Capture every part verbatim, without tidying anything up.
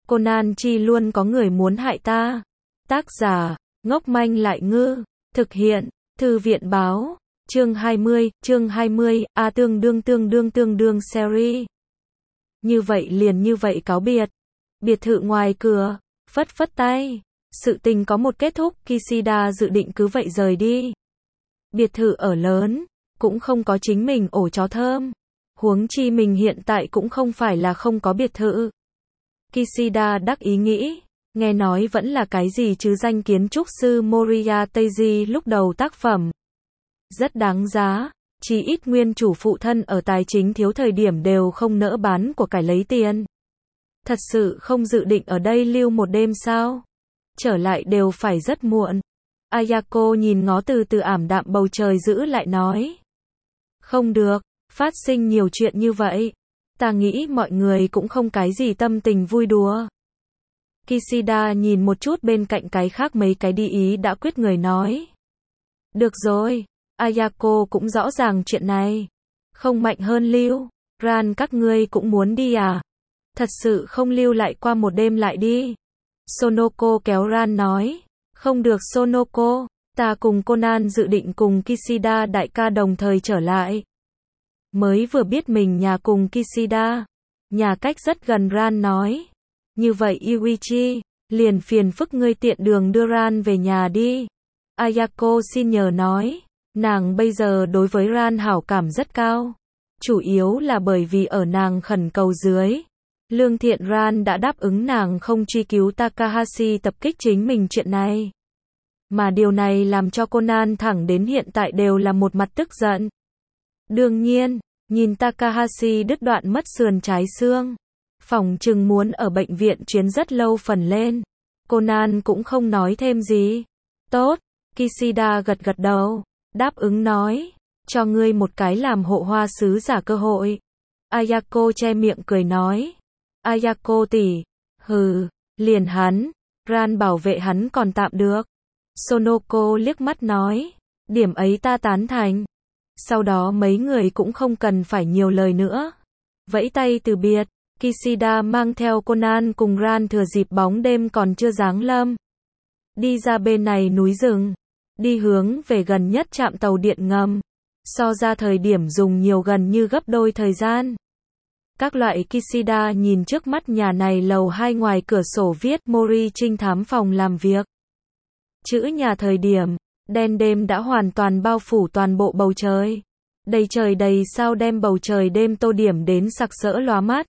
Conan chi luôn có người muốn hại ta. Tác giả, ngốc manh lại ngư. Thực hiện, Thư viện báo. Chương hai mươi, chương hai mươi, A tương đương tương đương tương đương series. Như vậy liền như vậy cáo biệt. Biệt thự ngoài cửa, phất phất tay. Sự tình có một kết thúc, Kishida dự định cứ vậy rời đi. Biệt thự ở lớn, cũng không có chính mình ổ chó thơm. Huống chi mình hiện tại cũng không phải là không có biệt thự. Kishida đắc ý nghĩ, nghe nói vẫn là cái gì chứ danh kiến trúc sư Moriya Teiji lúc đầu tác phẩm. Rất đáng giá, chỉ ít nguyên chủ phụ thân ở tài chính thiếu thời điểm đều không nỡ bán của cải lấy tiền. Thật sự không dự định ở đây lưu một đêm sao? Trở lại đều phải rất muộn. Ayako nhìn ngó từ từ ảm đạm bầu trời giữ lại nói. Không được, phát sinh nhiều chuyện như vậy. Ta nghĩ mọi người cũng không cái gì tâm tình vui đùa. Kishida nhìn một chút bên cạnh cái khác mấy cái đi ý đã quyết người nói. Được rồi, Ayako cũng rõ ràng chuyện này. Không mạnh hơn lưu, Ran các ngươi cũng muốn đi à? Thật sự không lưu lại qua một đêm lại đi. Sonoko kéo Ran nói. Không được Sonoko, ta cùng Conan dự định cùng Kishida đại ca đồng thời trở lại. Mới vừa biết mình nhà cùng Kishida. Nhà cách rất gần Ran nói. Như vậy Yuichi, liền phiền phức ngươi tiện đường đưa Ran về nhà đi. Ayako xin nhờ nói. Nàng bây giờ đối với Ran hảo cảm rất cao. Chủ yếu là bởi vì ở nàng khẩn cầu dưới. Lương thiện Ran đã đáp ứng nàng không truy cứu Takahashi tập kích chính mình chuyện này. Mà điều này làm cho Conan thẳng đến hiện tại đều là một mặt tức giận. Đương nhiên, nhìn Takahashi đứt đoạn mất sườn trái xương. Phỏng chừng muốn ở bệnh viện chuyến rất lâu phần lên. Conan cũng không nói thêm gì. Tốt, Kishida gật gật đầu. Đáp ứng nói. Cho ngươi một cái làm hộ hoa sứ giả cơ hội. Ayako che miệng cười nói. Ayako tỷ, hừ, liền hắn, Ran bảo vệ hắn còn tạm được. Sonoko liếc mắt nói, điểm ấy ta tán thành. Sau đó mấy người cũng không cần phải nhiều lời nữa. Vẫy tay từ biệt, Kishida mang theo Conan cùng Ran thừa dịp bóng đêm còn chưa giáng lâm. Đi ra bên này núi rừng, đi hướng về gần nhất trạm tàu điện ngầm. So ra thời điểm dùng nhiều gần như gấp đôi thời gian. Các loại Kishida nhìn trước mắt nhà này lầu hai ngoài cửa sổ viết Mori trinh thám phòng làm việc. Chữ nhà thời điểm, đen đêm đã hoàn toàn bao phủ toàn bộ bầu trời. Đầy trời đầy sao đem bầu trời đêm tô điểm đến sặc sỡ lóa mắt.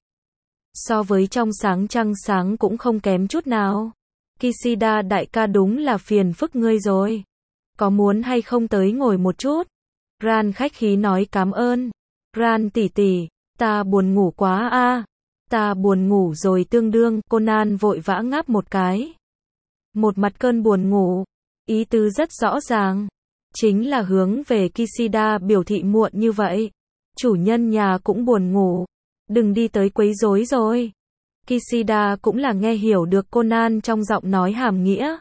So với trong sáng trăng sáng cũng không kém chút nào. Kishida đại ca đúng là phiền phức ngươi rồi. Có muốn hay không tới ngồi một chút? Ran khách khí nói cảm ơn. Ran tỷ tỷ. Ta buồn ngủ quá a, à. Ta buồn ngủ rồi tương đương, Conan vội vã ngáp một cái. Một mặt cơn buồn ngủ, ý tứ rất rõ ràng. Chính là hướng về Kishida biểu thị muộn như vậy. Chủ nhân nhà cũng buồn ngủ. Đừng đi tới quấy rối rồi. Kishida cũng là nghe hiểu được Conan trong giọng nói hàm nghĩa.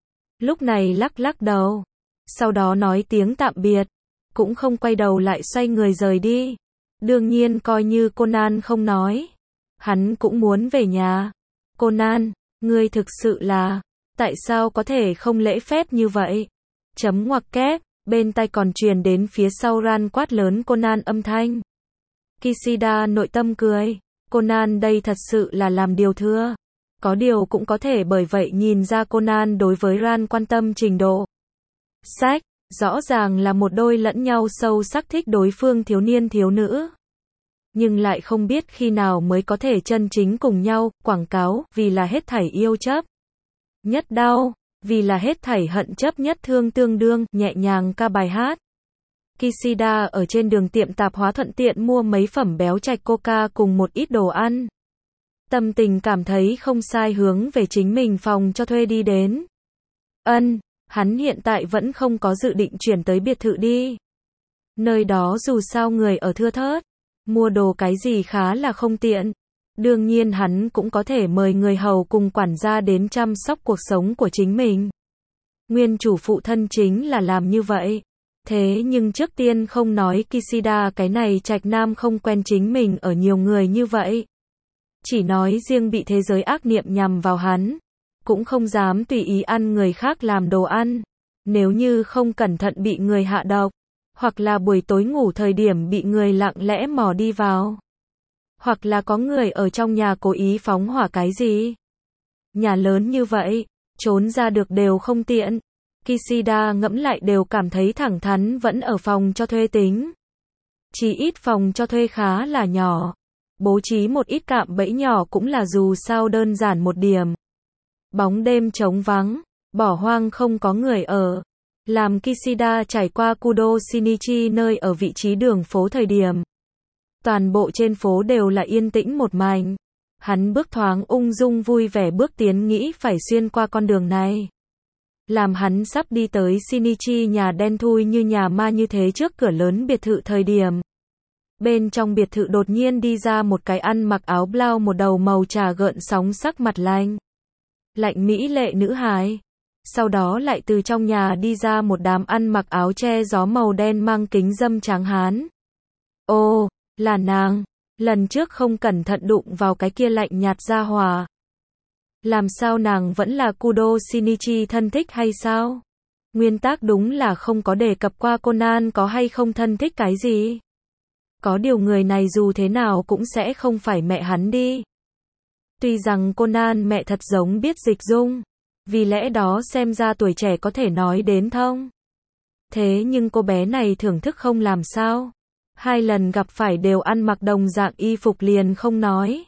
Lúc này lắc lắc đầu. Sau đó nói tiếng tạm biệt. Cũng không quay đầu lại xoay người rời đi. Đương nhiên coi như Conan không nói. Hắn cũng muốn về nhà. Conan, ngươi thực sự là, tại sao có thể không lễ phép như vậy? Chấm ngoặc kép, bên tai còn truyền đến phía sau Ran quát lớn Conan âm thanh. Kishida nội tâm cười. Conan đây thật sự là làm điều thừa. Có điều cũng có thể bởi vậy nhìn ra Conan đối với Ran quan tâm trình độ. Sách. Rõ ràng là một đôi lẫn nhau sâu sắc thích đối phương thiếu niên thiếu nữ. Nhưng lại không biết khi nào mới có thể chân chính cùng nhau, quảng cáo, vì là hết thảy yêu chấp. Nhất đau, vì là hết thảy hận chấp nhất thương tương đương, nhẹ nhàng ca bài hát. Kishida ở trên đường tiệm tạp hóa thuận tiện mua mấy phẩm béo trạch coca cùng một ít đồ ăn. Tâm tình cảm thấy không sai hướng về chính mình phòng cho thuê đi đến. Ân. Hắn hiện tại vẫn không có dự định chuyển tới biệt thự đi. Nơi đó dù sao người ở thưa thớt, mua đồ cái gì khá là không tiện. Đương nhiên hắn cũng có thể mời người hầu cùng quản gia đến chăm sóc cuộc sống của chính mình. Nguyên chủ phụ thân chính là làm như vậy. Thế nhưng trước tiên không nói Kishida cái này trạch nam không quen chính mình ở nhiều người như vậy. Chỉ nói riêng bị thế giới ác niệm nhằm vào hắn, cũng không dám tùy ý ăn người khác làm đồ ăn. Nếu như không cẩn thận bị người hạ độc, hoặc là buổi tối ngủ thời điểm bị người lặng lẽ mò đi vào, hoặc là có người ở trong nhà cố ý phóng hỏa cái gì. Nhà lớn như vậy, trốn ra được đều không tiện. Kishida ngẫm lại đều cảm thấy thẳng thắn vẫn ở phòng cho thuê tính. Chỉ ít phòng cho thuê khá là nhỏ. Bố trí một ít cạm bẫy nhỏ cũng là dù sao đơn giản một điểm. Bóng đêm trống vắng, bỏ hoang không có người ở. Làm Kishida trải qua Kudo Shinichi nơi ở vị trí đường phố thời điểm. Toàn bộ trên phố đều là yên tĩnh một mảnh. Hắn bước thoáng ung dung vui vẻ bước tiến nghĩ phải xuyên qua con đường này. Làm hắn sắp đi tới Shinichi nhà đen thui như nhà ma như thế trước cửa lớn biệt thự thời điểm. Bên trong biệt thự đột nhiên đi ra một cái ăn mặc áo blau một đầu màu trà gợn sóng sắc mặt lạnh. Lạnh mỹ lệ nữ hài. Sau đó lại từ trong nhà đi ra một đám ăn mặc áo che gió màu đen mang kính dâm trắng hán. Ô, là nàng. Lần trước không cẩn thận đụng vào cái kia lạnh nhạt ra hòa. Làm sao nàng vẫn là Kudo Shinichi thân thích hay sao? Nguyên tắc đúng là không có đề cập qua Conan có hay không thân thích cái gì. Có điều người này dù thế nào cũng sẽ không phải mẹ hắn đi. Tuy rằng Conan mẹ thật giống biết dịch dung, vì lẽ đó xem ra tuổi trẻ có thể nói đến thông. Thế nhưng cô bé này thưởng thức không làm sao. Hai lần gặp phải đều ăn mặc đồng dạng y phục liền không nói.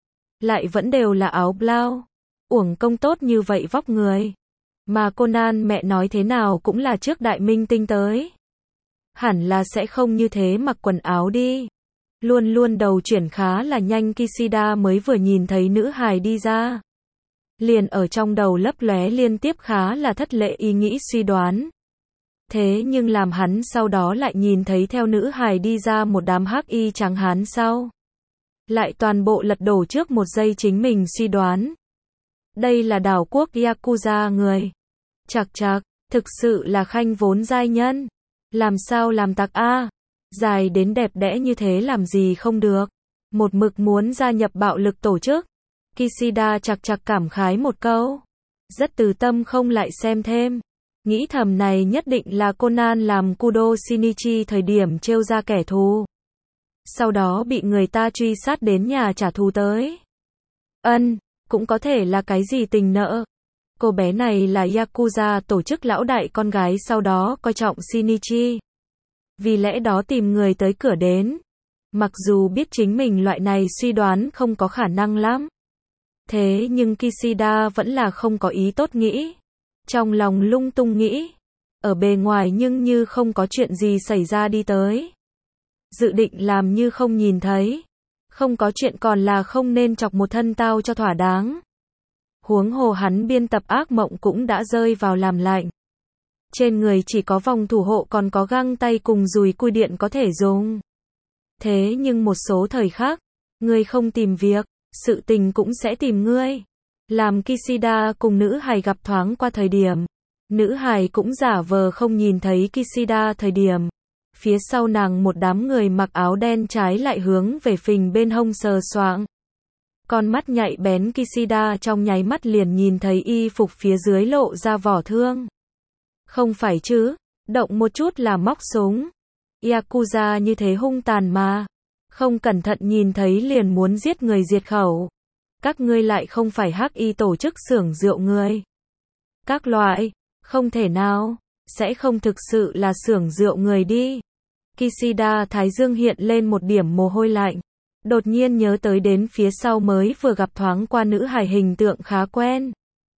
Lại vẫn đều là áo blau. Uổng công tốt như vậy vóc người. Mà Conan mẹ nói thế nào cũng là trước đại minh tinh tới. Hẳn là sẽ không như thế mặc quần áo đi. Luôn luôn đầu chuyển khá là nhanh Kishida mới vừa nhìn thấy nữ hài đi ra. Liền ở trong đầu lấp lóe liên tiếp khá là thất lệ ý nghĩ suy đoán. Thế nhưng làm hắn sau đó lại nhìn thấy theo nữ hài đi ra một đám hắc y trắng hán sau. Lại toàn bộ lật đổ trước một giây chính mình suy đoán. Đây là đảo quốc Yakuza người. Chạc chạc, thực sự là khanh vốn giai nhân. Làm sao làm tặc a? Dài đến đẹp đẽ như thế làm gì không được. Một mực muốn gia nhập bạo lực tổ chức. Kishida chạc chạc cảm khái một câu. Rất từ tâm không lại xem thêm. Nghĩ thầm này nhất định là Conan làm Kudo Shinichi thời điểm trêu ra kẻ thù. Sau đó bị người ta truy sát đến nhà trả thù tới. Ân, cũng có thể là cái gì tình nợ. Cô bé này là Yakuza tổ chức lão đại con gái sau đó coi trọng Shinichi. Vì lẽ đó tìm người tới cửa đến. Mặc dù biết chính mình loại này suy đoán không có khả năng lắm. Thế nhưng Kishida vẫn là không có ý tốt nghĩ. Trong lòng lung tung nghĩ. Ở bề ngoài nhưng như không có chuyện gì xảy ra đi tới. Dự định làm như không nhìn thấy. Không có chuyện còn là không nên chọc một thân tao cho thỏa đáng. Huống hồ hắn biên tập ác mộng cũng đã rơi vào làm lạnh. Trên người chỉ có vòng thủ hộ còn có găng tay cùng dùi cui điện có thể dùng. Thế nhưng một số thời khác, ngươi không tìm việc, sự tình cũng sẽ tìm ngươi. Làm Kishida cùng nữ hài gặp thoáng qua thời điểm. Nữ hài cũng giả vờ không nhìn thấy Kishida thời điểm. Phía sau nàng một đám người mặc áo đen trái lại hướng về phình bên hông sờ soạng. Con mắt nhạy bén Kishida trong nháy mắt liền nhìn thấy y phục phía dưới lộ ra vỏ thương. Không phải chứ, động một chút là móc súng. Yakuza như thế hung tàn mà. Không cẩn thận nhìn thấy liền muốn giết người diệt khẩu. Các ngươi lại không phải hắc y tổ chức xưởng rượu người. Các loại, không thể nào, sẽ không thực sự là xưởng rượu người đi. Kishida thái dương hiện lên một điểm mồ hôi lạnh. Đột nhiên nhớ tới đến phía sau mới vừa gặp thoáng qua nữ hài hình tượng khá quen.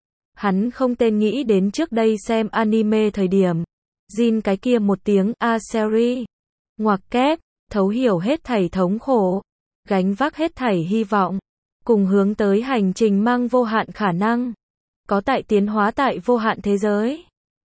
Hắn không tên nghĩ đến trước đây xem anime thời điểm. Jin cái kia một tiếng A-series. Ngoặc kép, thấu hiểu hết thảy thống khổ. Gánh vác hết thảy hy vọng. Cùng hướng tới hành trình mang vô hạn khả năng. Có tại tiến hóa tại vô hạn thế giới.